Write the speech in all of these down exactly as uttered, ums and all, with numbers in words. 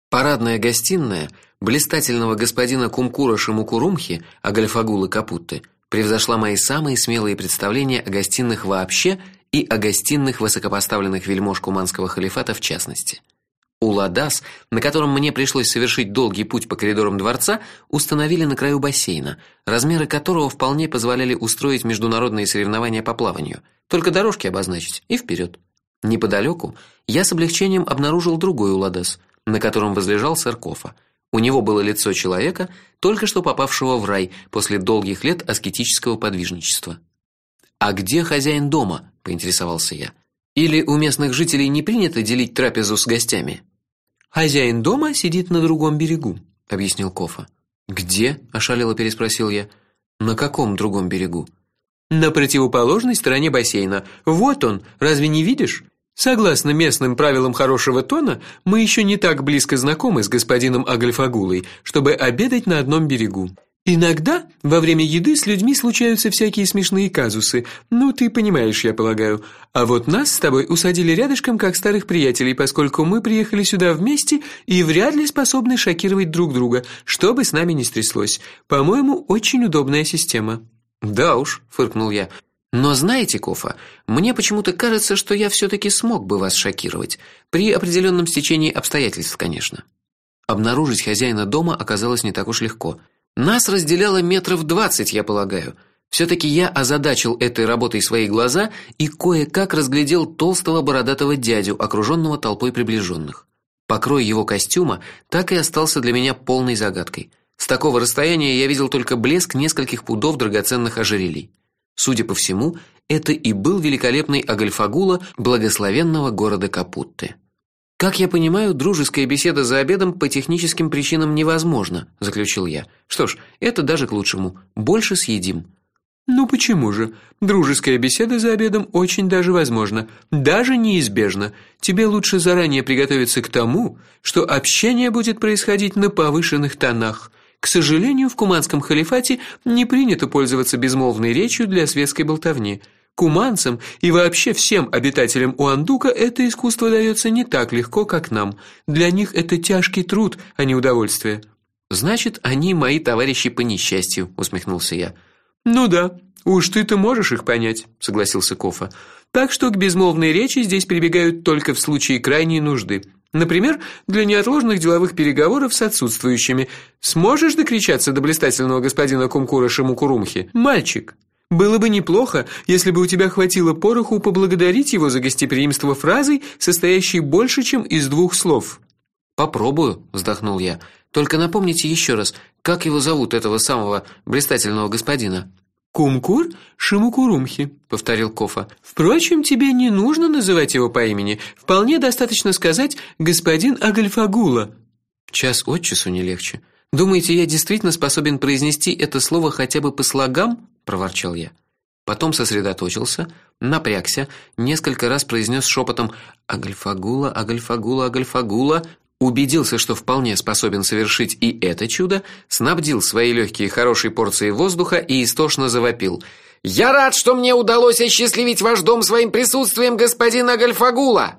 Парадная гостиная блистательного господина Кумкура Шимукурумхи Агальфагулы Капутты превзошла мои самые смелые представления о гостиных вообще и о гостиных высокопоставленных вельмож куманского халифата в частности. Уладас, на котором мне пришлось совершить долгий путь по коридорам дворца, установили на краю бассейна, размеры которого вполне позволяли устроить международные соревнования по плаванию. Только дорожки обозначить и вперед. Неподалеку я с облегчением обнаружил другой уладас, на котором возлежал сэр Кофа. У него было лицо человека, только что попавшего в рай после долгих лет аскетического подвижничества. А где хозяин дома, поинтересовался я. Или у местных жителей не принято делить трапезу с гостями? Хозяин дома сидит на другом берегу, объяснил Кофа. Где? ошалело переспросил я. На каком другом берегу? На противоположной стороне бассейна. Вот он, разве не видишь? Согласно местным правилам хорошего тона, мы еще не так близко знакомы с господином Агальфагулой, чтобы обедать на одном берегу. Иногда во время еды с людьми случаются всякие смешные казусы. Ну, ты понимаешь, я полагаю. А вот нас с тобой усадили рядышком как старых приятелей, поскольку мы приехали сюда вместе и вряд ли способны шокировать друг друга, что бы с нами ни стряслось. По-моему, очень удобная система. Да уж, фыркнул я. Но знаете, Кофа, мне почему-то кажется, что я все таки смог бы вас шокировать при определенном стечении обстоятельств, конечно. Обнаружить хозяина дома оказалось не так уж легко. Нас разделяло метров двадцать, я полагаю. все таки я озадачил этой работой свои глаза и кое-как разглядел толстого бородатого дядю, окружённого толпой приближённых. Покрой его костюма так и остался для меня полной загадкой. С такого расстояния я видел только блеск нескольких пудов драгоценных ожерелий. Судя по всему, это и был великолепный Агальфагула благословенного города Капутты. Как я понимаю, дружеская беседа за обедом по техническим причинам невозможна, заключил я. Что ж, это даже к лучшему. Больше съедим. Ну почему же? Дружеская беседа за обедом очень даже возможна, даже неизбежна. Тебе лучше заранее приготовиться к тому, что общение будет происходить на повышенных тонах. К сожалению, в куманском халифате не принято пользоваться безмолвной речью для светской болтовни. Куманцам и вообще всем обитателям Уандука это искусство даётся не так легко, как нам. Для них это тяжкий труд, а не удовольствие. Значит, они мои товарищи по несчастью, усмехнулся я. Ну да, уж ты-то можешь их понять, согласился Кофа. Так что к безмолвной речи здесь прибегают только в случае крайней нужды. Например, для неотложных деловых переговоров с отсутствующими. Сможешь докричаться до блистательного господина Кумкура Шимукурумхи, мальчик? Было бы неплохо, если бы у тебя хватило пороху поблагодарить его за гостеприимство фразой, состоящей больше, чем из двух слов. Попробую, вздохнул я. Только напомните еще раз, как его зовут, этого самого блистательного господина? Кумкур Шимукурумхи, повторил Кофа. Впрочем, тебе не нужно называть его по имени. Вполне достаточно сказать господин Агальфагула. Час от часу не легче. Думаете, я действительно способен произнести это слово хотя бы по слогам? Проворчал я. Потом сосредоточился, напрягся, несколько раз произнес шепотом: Агальфагула, Агальфагула, Агальфагула. Убедился, что вполне способен совершить и это чудо, снабдил свои легкие хорошей порцией воздуха и истошно завопил: "Я рад, что мне удалось осчастливить ваш дом своим присутствием, господин Агальфагула!"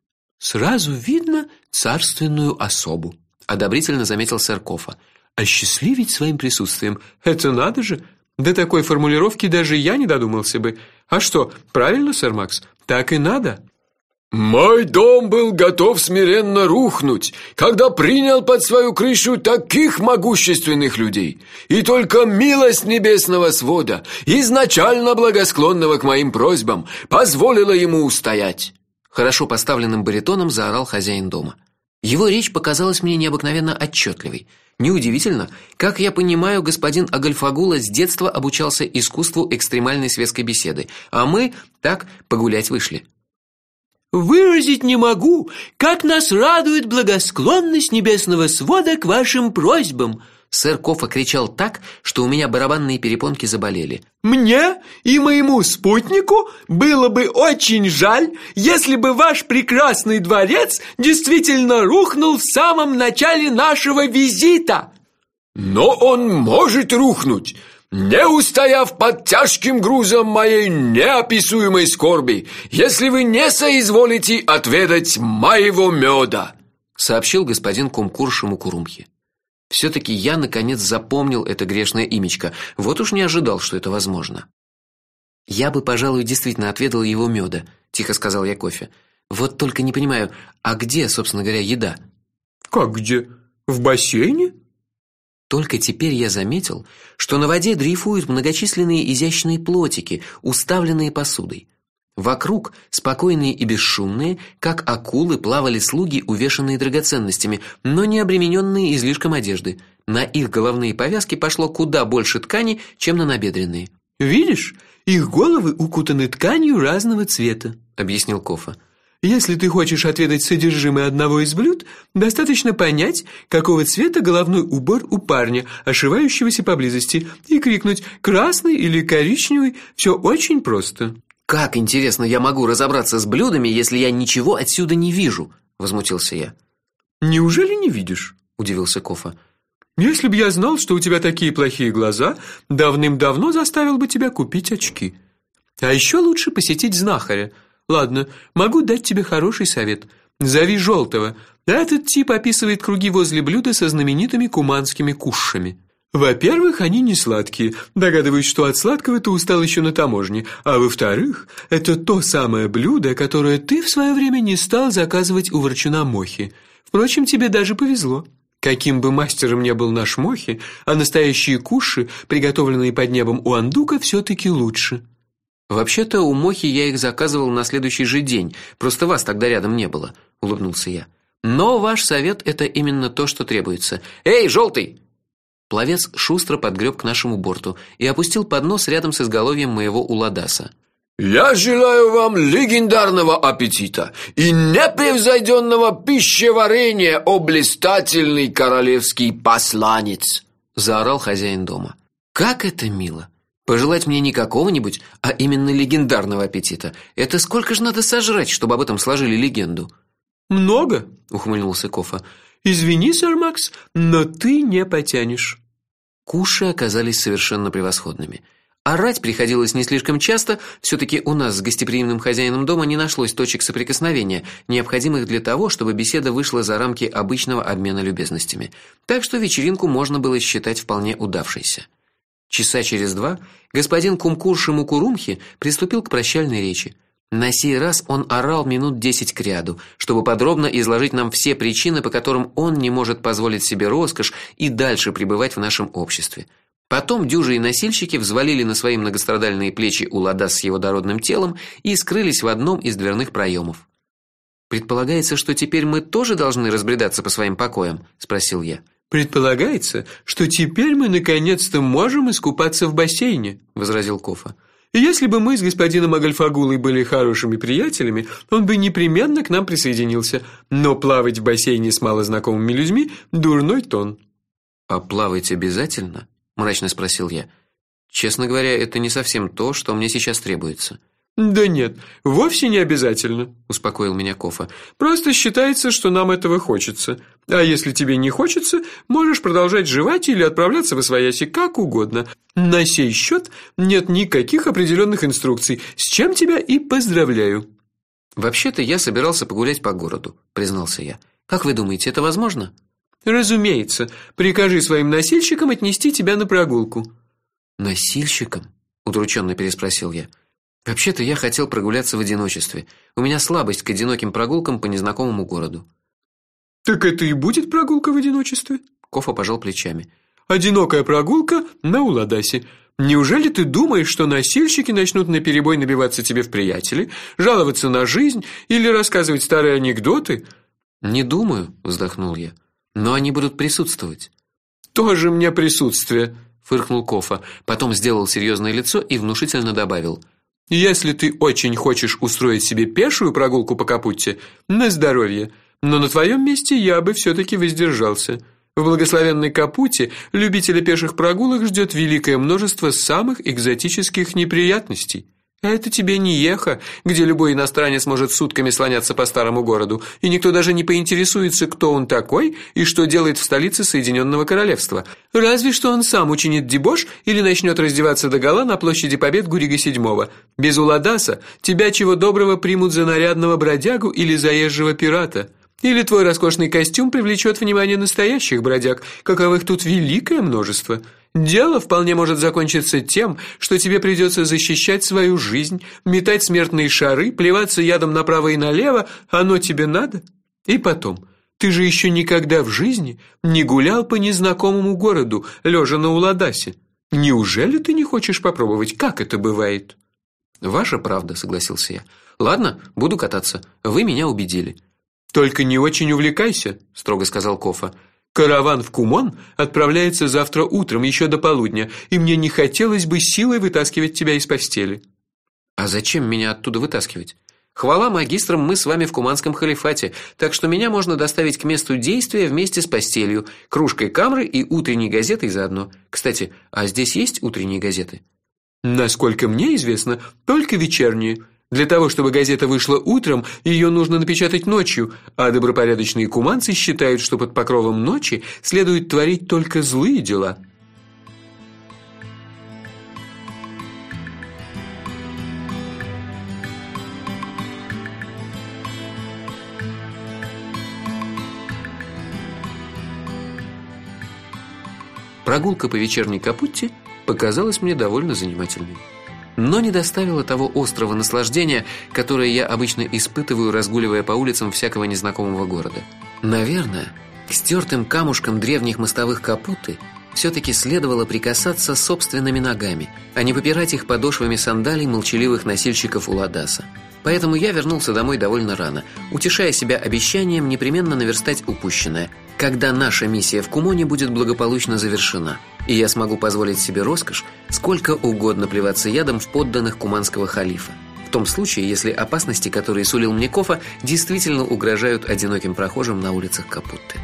Сразу видно царственную особу, одобрительно заметил сэр Кофа. Осчастливить своим присутствием это надо же. До такой формулировки даже я не додумался бы. А что, правильно, сэр Макс? Так и надо. Мой дом был готов смиренно рухнуть, когда принял под свою крышу таких могущественных людей, и только милость небесного свода, изначально благосклонного к моим просьбам, позволила ему устоять. Хорошо поставленным баритоном заорал хозяин дома. Его речь показалась мне необыкновенно отчетливой. Неудивительно, как я понимаю, господин Агальфагула с детства обучался искусству экстремальной светской беседы, а мы так погулять вышли. Выразить не могу, как нас радует благосклонность небесного свода к вашим просьбам. Сэр Кофа кричал так, что у меня барабанные перепонки заболели. Мне и моему спутнику было бы очень жаль, если бы ваш прекрасный дворец действительно рухнул в самом начале нашего визита. Но он может рухнуть, не устояв под тяжким грузом моей неописуемой скорби, если вы не соизволите отведать моего меда. сообщил господин Кумкур Шимукурумхи. все таки я наконец запомнил это грешное имечко. Вот уж не ожидал, что это возможно. Я бы, пожалуй, действительно отведал его меда, тихо сказал я Кофе. Вот только не понимаю, а где, собственно говоря, еда? Как где? В бассейне? Только теперь я заметил, что на воде дрейфуют многочисленные изящные плотики, уставленные посудой. Вокруг, спокойные и бесшумные, как акулы, плавали слуги, увешанные драгоценностями, но не обремененные излишком одежды. На их головные повязки пошло куда больше ткани, чем на набедренные. Видишь, их головы укутаны тканью разного цвета, объяснил Кофа. Если ты хочешь отведать содержимое одного из блюд, достаточно понять, какого цвета головной убор у парня, ошивающегося поблизости, и крикнуть: "Красный или коричневый?" Все очень просто. Как интересно я могу разобраться с блюдами, если я ничего отсюда не вижу, возмутился я. Неужели не видишь? Удивился Кофа. Если бы я знал, что у тебя такие плохие глаза, давным-давно заставил бы тебя купить очки. А еще лучше посетить знахаря. Ладно, могу дать тебе хороший совет. Зови Желтого. Этот тип описывает круги возле блюда со знаменитыми куманскими кушами. Во-первых, они не сладкие. Догадываюсь, что от сладкого ты устал еще на таможне. А во-вторых, это то самое блюдо, которое ты в свое время не стал заказывать у ворчуна Мохи. Впрочем, тебе даже повезло. Каким бы мастером ни был наш Мохи, а настоящие куши, приготовленные под небом у Андука, все-таки лучше. Вообще-то у Мохи я их заказывал на следующий же день, просто вас тогда рядом не было, улыбнулся я. Но ваш совет это именно то, что требуется. Эй, Желтый! Пловец шустро подгреб к нашему борту и опустил поднос рядом с изголовьем моего уладаса. Я желаю вам легендарного аппетита и непревзойденного пищеварения, о блистательный королевский посланец, заорал хозяин дома. Как это мило! Пожелать мне не какого-нибудь, а именно легендарного аппетита. Это сколько же надо сожрать, чтобы об этом сложили легенду? Много, ухмыльнулся Кофа. Извини, сэр Макс, но ты не потянешь. Куши оказались совершенно превосходными. Орать приходилось не слишком часто, все таки у нас с гостеприимным хозяином дома не нашлось точек соприкосновения, необходимых для того, чтобы беседа вышла за рамки обычного обмена любезностями. Так что вечеринку можно было считать вполне удавшейся. Часа через два господин Кумкур Шимукурумхи приступил к прощальной речи. На сей раз он орал минут десять кряду, чтобы подробно изложить нам все причины, по которым он не может позволить себе роскошь и дальше пребывать в нашем обществе. Потом дюжи и носильщики взвалили на свои многострадальные плечи уладас с его дородным телом и скрылись в одном из дверных проемов. Предполагается, что теперь мы тоже должны разбредаться по своим покоям, спросил я. Предполагается, что теперь мы наконец-то можем искупаться в бассейне, возразил Кофа. И если бы мы с господином Агальфагулой были хорошими приятелями, он бы непременно к нам присоединился. Но плавать в бассейне с малознакомыми людьми дурной тон. А плавать обязательно? Мрачно спросил я. Честно говоря, это не совсем то, что мне сейчас требуется. Да нет, вовсе не обязательно, успокоил меня Кофа. Просто считается, что нам этого хочется. А если тебе не хочется, можешь продолжать жевать или отправляться восвояси как угодно. На сей счет нет никаких определенных инструкций, с чем тебя и поздравляю. Вообще-то я собирался погулять по городу, признался я. Как вы думаете, это возможно? Разумеется. Прикажи своим носильщикам отнести тебя на прогулку. Носильщикам? Удрученно переспросил я. Вообще-то я хотел прогуляться в одиночестве. У меня слабость к одиноким прогулкам по незнакомому городу. Так это и будет прогулка в одиночестве? Кофа пожал плечами. Одинокая прогулка на уладасе. Неужели ты думаешь, что носильщики начнут наперебой набиваться тебе в приятели, жаловаться на жизнь или рассказывать старые анекдоты? Не думаю, вздохнул я. Но они будут присутствовать. Тоже мне присутствие, фыркнул Кофа, потом сделал серьезное лицо и внушительно добавил: если ты очень хочешь устроить себе пешую прогулку по Капутте, на здоровье, но на твоем месте я бы все таки воздержался. В благословенной Капуте любителя пеших прогулок ждет великое множество самых экзотических неприятностей. А это тебе не Еха, где любой иностранец может сутками слоняться по старому городу, и никто даже не поинтересуется, кто он такой и что делает в столице Соединенного Королевства. Разве что он сам учинит дебош или начнет раздеваться догола на площади Побед Гурига седьмого. Без уладаса тебя чего доброго примут за нарядного бродягу или заезжего пирата. Или твой роскошный костюм привлечет внимание настоящих бродяг, каковых тут великое множество. Дело вполне может закончиться тем, что тебе придется защищать свою жизнь, метать смертные шары, плеваться ядом направо и налево, оно тебе надо? И потом, ты же еще никогда в жизни не гулял по незнакомому городу, лежа на Уладасе. Неужели ты не хочешь попробовать, как это бывает? Ваша правда, согласился я. Ладно, буду кататься. Вы меня убедили. Только не очень увлекайся, строго сказал Кофа. Караван в Кумон отправляется завтра утром, еще до полудня, и мне не хотелось бы силой вытаскивать тебя из постели. А зачем меня оттуда вытаскивать? Хвала магистрам, мы с вами в Куманском халифате, так что меня можно доставить к месту действия вместе с постелью, кружкой камры и утренней газетой заодно. Кстати, а здесь есть утренние газеты? Насколько мне известно, только вечерние. Для того, чтобы газета вышла утром, ее нужно напечатать ночью, а добропорядочные куманцы считают, что под покровом ночи следует творить только злые дела. Прогулка по вечерней Капутте показалась мне довольно занимательной, но не доставила того острого наслаждения, которое я обычно испытываю, разгуливая по улицам всякого незнакомого города. Наверное, к стертым камушкам древних мостовых Капутты все-таки следовало прикасаться собственными ногами, а не попирать их подошвами сандалий молчаливых носильщиков Уладаса. Поэтому я вернулся домой довольно рано, утешая себя обещанием непременно наверстать упущенное, когда наша миссия в Кумоне будет благополучно завершена, и я смогу позволить себе роскошь сколько угодно плеваться ядом в подданных куманского халифа. В том случае, если опасности, которые сулил мне Кофа, действительно угрожают одиноким прохожим на улицах Капутты.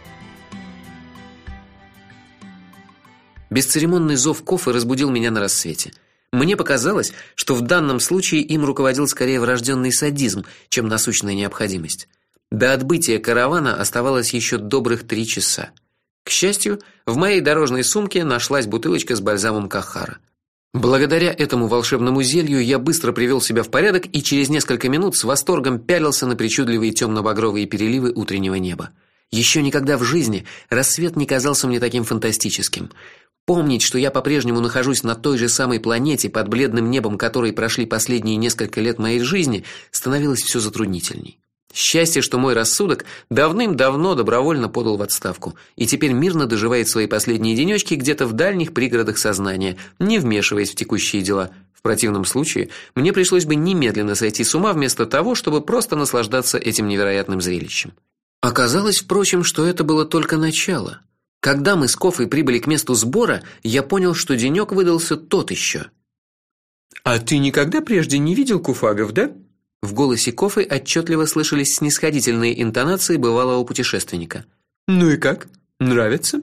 Бесцеремонный зов Кофы разбудил меня на рассвете. Мне показалось, что в данном случае им руководил скорее врожденный садизм, чем насущная необходимость. До отбытия каравана оставалось еще добрых три часа. К счастью, в моей дорожной сумке нашлась бутылочка с бальзамом Кахара. Благодаря этому волшебному зелью я быстро привел себя в порядок и через несколько минут с восторгом пялился на причудливые темно-багровые переливы утреннего неба. Еще никогда в жизни рассвет не казался мне таким фантастическим. Помнить, что я по-прежнему нахожусь на той же самой планете под бледным небом, которой прошли последние несколько лет моей жизни, становилось все затруднительней. Счастье, что мой рассудок давным-давно добровольно подал в отставку и теперь мирно доживает свои последние денечки где-то в дальних пригородах сознания, не вмешиваясь в текущие дела. В противном случае мне пришлось бы немедленно сойти с ума вместо того, чтобы просто наслаждаться этим невероятным зрелищем. Оказалось, впрочем, что это было только начало. Когда мы с Кофой прибыли к месту сбора, я понял, что денек выдался тот еще. А ты никогда прежде не видел куфагов, да? В голосе Кофы отчетливо слышались снисходительные интонации бывалого путешественника. Ну и как? Нравится?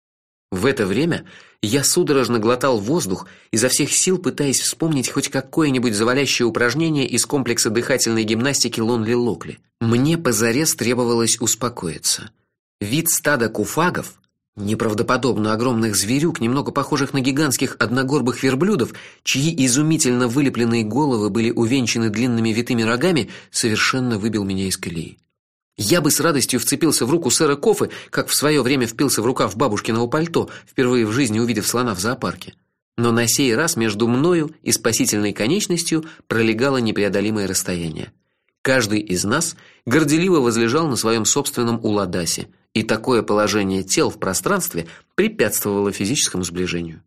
В это время я судорожно глотал воздух, изо всех сил пытаясь вспомнить хоть какое-нибудь завалящее упражнение из комплекса дыхательной гимнастики Лонли-Локли. Мне позарез требовалось успокоиться. Вид стада куфагов, неправдоподобно огромных зверюк, немного похожих на гигантских одногорбых верблюдов, чьи изумительно вылепленные головы были увенчаны длинными витыми рогами, совершенно выбил меня из колеи. Я бы с радостью вцепился в руку сэра Кофы, как в свое время впился в рукав бабушкиного пальто, впервые в жизни увидев слона в зоопарке. Но на сей раз между мною и спасительной конечностью пролегало непреодолимое расстояние. Каждый из нас горделиво возлежал на своем собственном уладасе, и такое положение тел в пространстве препятствовало физическому сближению.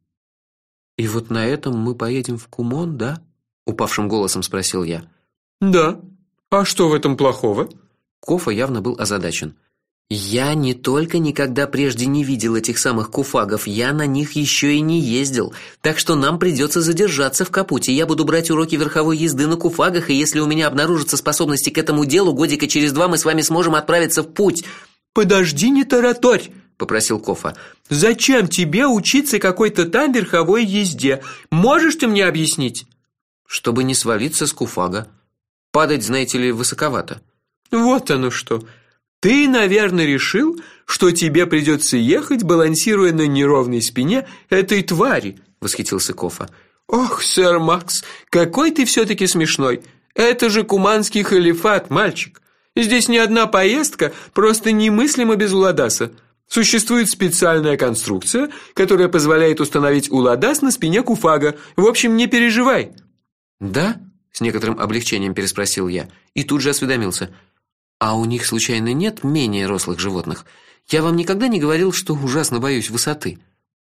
И вот на этом мы поедем в Кумон, да? Упавшим голосом спросил я. Да. А что в этом плохого? Кофа явно был озадачен. Я не только никогда прежде не видел этих самых куфагов, я на них еще и не ездил. Так что нам придется задержаться в Капутте. Я буду брать уроки верховой езды на куфагах, и если у меня обнаружатся способности к этому делу, годика через два мы с вами сможем отправиться в путь. Подожди, не тараторь, попросил Кофа. Зачем тебе учиться какой-то там верховой езде? Можешь ты мне объяснить? Чтобы не свалиться с куфага. Падать, знаете ли, высоковато. Вот оно что. Ты, наверное, решил, что тебе придется ехать, балансируя на неровной спине этой твари, восхитился Кофа. Ох, сэр Макс, какой ты все таки смешной. Это же куманский халифат, мальчик. Здесь ни одна поездка просто немыслима без Уладаса. Существует специальная конструкция, которая позволяет установить Уладас на спине Куфага. В общем, не переживай. Да? С некоторым облегчением переспросил я и тут же осведомился: а у них случайно нет менее рослых животных? Я вам никогда не говорил, что ужасно боюсь высоты.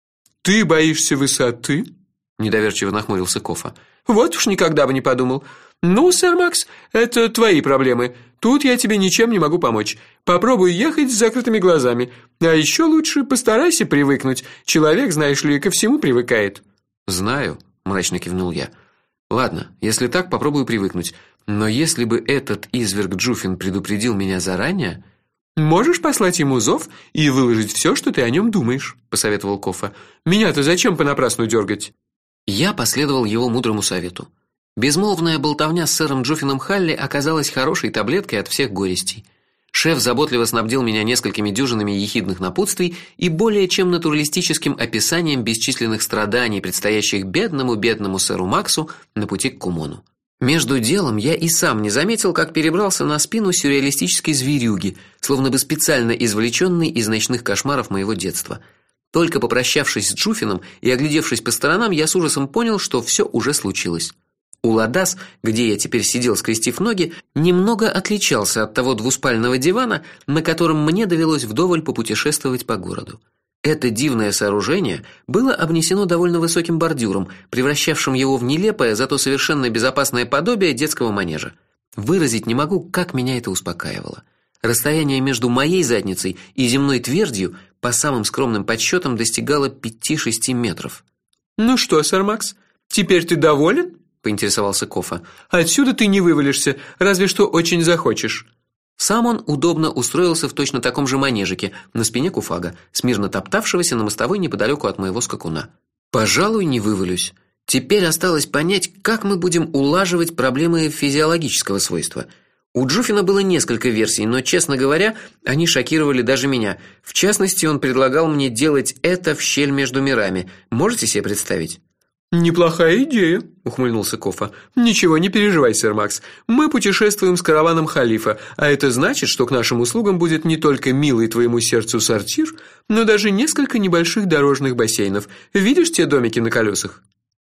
Ты боишься высоты? Недоверчиво нахмурился Кофа. Вот уж никогда бы не подумал. Ну, сэр Макс, это твои проблемы. Тут я тебе ничем не могу помочь. Попробуй ехать с закрытыми глазами. А еще лучше постарайся привыкнуть. Человек, знаешь ли, ко всему привыкает. Знаю, мрачно кивнул я. Ладно, если так, попробую привыкнуть. Но если бы этот изверг Джуфин предупредил меня заранее, можешь послать ему зов и выложить все, что ты о нем думаешь, посоветовал Кофа. Меня-то зачем понапрасну дергать? Я последовал его мудрому совету. Безмолвная болтовня с сэром Джуфином Халли оказалась хорошей таблеткой от всех горестей. Шеф заботливо снабдил меня несколькими дюжинами ехидных напутствий и более чем натуралистическим описанием бесчисленных страданий, предстоящих бедному-бедному сэру Максу на пути к Кумону. Между делом я и сам не заметил, как перебрался на спину сюрреалистической зверюги, словно бы специально извлеченной из ночных кошмаров моего детства. Только попрощавшись с Джуфином и оглядевшись по сторонам, я с ужасом понял, что все уже случилось. Уладас, где я теперь сидел, скрестив ноги, немного отличался от того двуспального дивана, на котором мне довелось вдоволь попутешествовать по городу. Это дивное сооружение было обнесено довольно высоким бордюром, превращавшим его в нелепое, зато совершенно безопасное подобие детского манежа. Выразить не могу, как меня это успокаивало. Расстояние между моей задницей и земной твердью по самым скромным подсчетам достигало пяти-шести метров. Ну что, сэр Макс, теперь ты доволен? Поинтересовался Кофа. Отсюда ты не вывалишься, разве что очень захочешь. Сам он удобно устроился в точно таком же манежике на спине Куфага, смирно топтавшегося на мостовой неподалеку от моего скакуна. Пожалуй, не вывалюсь. Теперь осталось понять, как мы будем улаживать проблемы физиологического свойства. У Джуфина было несколько версий, но, честно говоря, они шокировали даже меня. В частности, он предлагал мне делать это в щель между мирами. Можете себе представить? Неплохая идея, ухмыльнулся Кофа. Ничего, не переживай, сэр Макс. Мы путешествуем с караваном халифа, а это значит, что к нашим услугам будет не только милый твоему сердцу сортир, но даже несколько небольших дорожных бассейнов. Видишь те домики на колесах?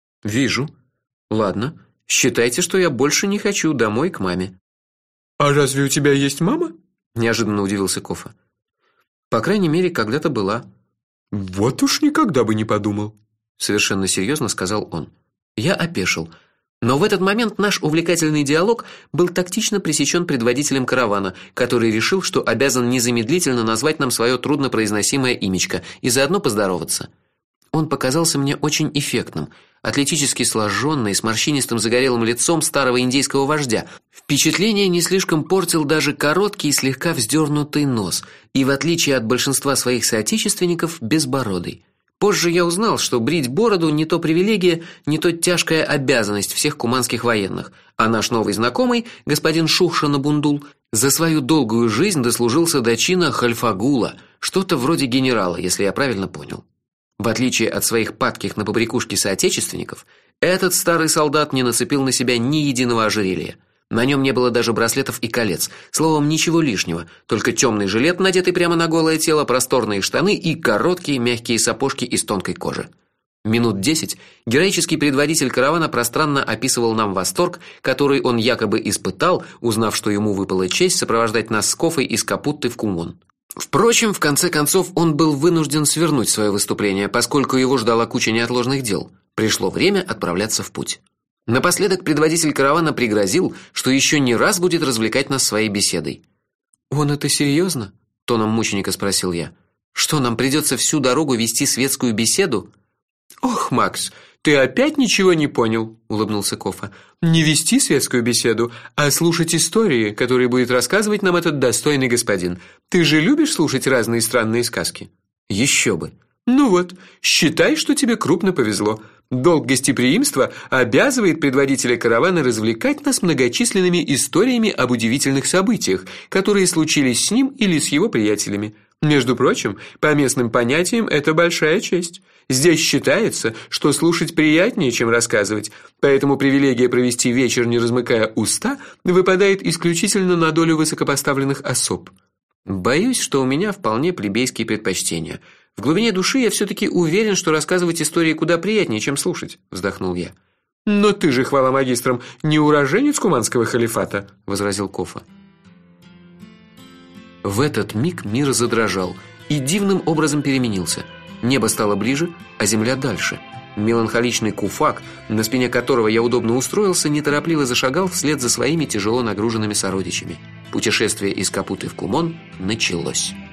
Вижу. Ладно, считайте, что я больше не хочу домой к маме. А разве у тебя есть мама? Неожиданно удивился Кофа. По крайней мере, когда-то была. Вот уж никогда бы не подумал. Совершенно серьезно сказал он. Я опешил. Но в этот момент наш увлекательный диалог был тактично пресечен предводителем каравана, который решил, что обязан незамедлительно назвать нам свое труднопроизносимое имечко и заодно поздороваться. Он показался мне очень эффектным, атлетически сложенный, с морщинистым загорелым лицом старого индейского вождя. Впечатление не слишком портил даже короткий и слегка вздернутый нос, и в отличие от большинства своих соотечественников, безбородый. Позже я узнал, что брить бороду не то привилегия, не то тяжкая обязанность всех куманских военных, а наш новый знакомый, господин Шухшана-Бундул, за свою долгую жизнь дослужился до чина хальфагула, что-то вроде генерала, если я правильно понял. В отличие от своих падких на побрякушки соотечественников, этот старый солдат не нацепил на себя ни единого ожерелья. На нем не было даже браслетов и колец, словом, ничего лишнего, только темный жилет, надетый прямо на голое тело, просторные штаны и короткие мягкие сапожки из тонкой кожи. Минут десять героический предводитель каравана пространно описывал нам восторг, который он якобы испытал, узнав, что ему выпала честь сопровождать нас с Кофой из Капутты в Кумон. Впрочем, в конце концов, он был вынужден свернуть свое выступление, поскольку его ждала куча неотложных дел. Пришло время отправляться в путь. Напоследок предводитель каравана пригрозил, что еще не раз будет развлекать нас своей беседой. «Он это серьезно?» – тоном мученика спросил я. «Что, нам придется всю дорогу вести светскую беседу?» «Ох, Макс, ты опять ничего не понял», – улыбнулся Кофа. «Не вести светскую беседу, а слушать истории, которые будет рассказывать нам этот достойный господин. Ты же любишь слушать разные странные сказки?» «Еще бы». «Ну вот, считай, что тебе крупно повезло. Долг гостеприимства обязывает предводителя каравана развлекать нас многочисленными историями об удивительных событиях, которые случились с ним или с его приятелями. Между прочим, по местным понятиям это большая честь. Здесь считается, что слушать приятнее, чем рассказывать, поэтому привилегия провести вечер, не размыкая уста, выпадает исключительно на долю высокопоставленных особ. Боюсь, что у меня вполне плебейские предпочтения. В глубине души я все таки уверен, что рассказывать истории куда приятнее, чем слушать, вздохнул я. Но ты же, хвала магистрам, не уроженец Куманского халифата, возразил Кофа. В этот миг мир задрожал и дивным образом переменился. Небо стало ближе, а земля дальше. Меланхоличный куфак, на спине которого я удобно устроился, неторопливо зашагал вслед за своими тяжело нагруженными сородичами. Путешествие из Капуты в Кумон началось.